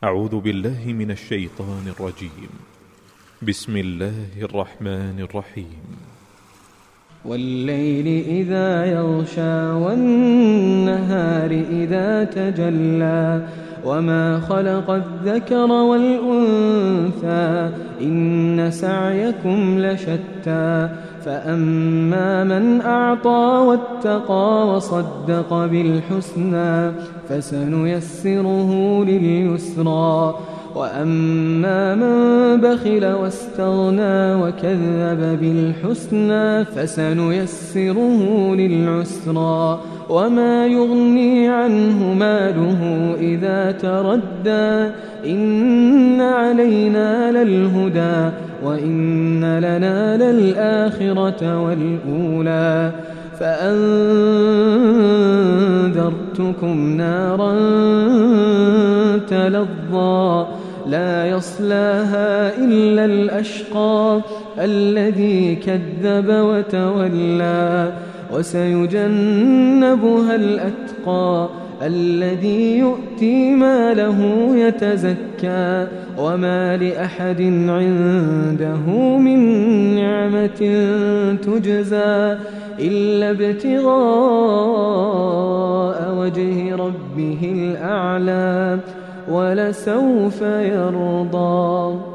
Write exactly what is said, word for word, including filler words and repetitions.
أعوذ بالله من الشيطان الرجيم. بسم الله الرحمن الرحيم. والليل إذا يغشى والنهار إذا تجلى وما خلق الذكر والأنثى إن سعيكم لشتى فأما من أعطى واتقى وصدق بالحسنى فسنيسره لليسرى وأما من بخل واستغنى وكذب بالحسنى فسنيسره للعسرى وما يغني عنه ماله إذا تردى إن علينا للهدى وإن لنا للآخرة والأولى فأنذرتكم نارا تلظى لا يصلاها إلا الأشقى الذي كذب وتولى وسيجنبها الأتقى الذي يؤتي ماله يتزكى وما لأحد عنده من نعمة تجزى إلا ابتغاء وجه ربه الأعلى ولسوف يرضى.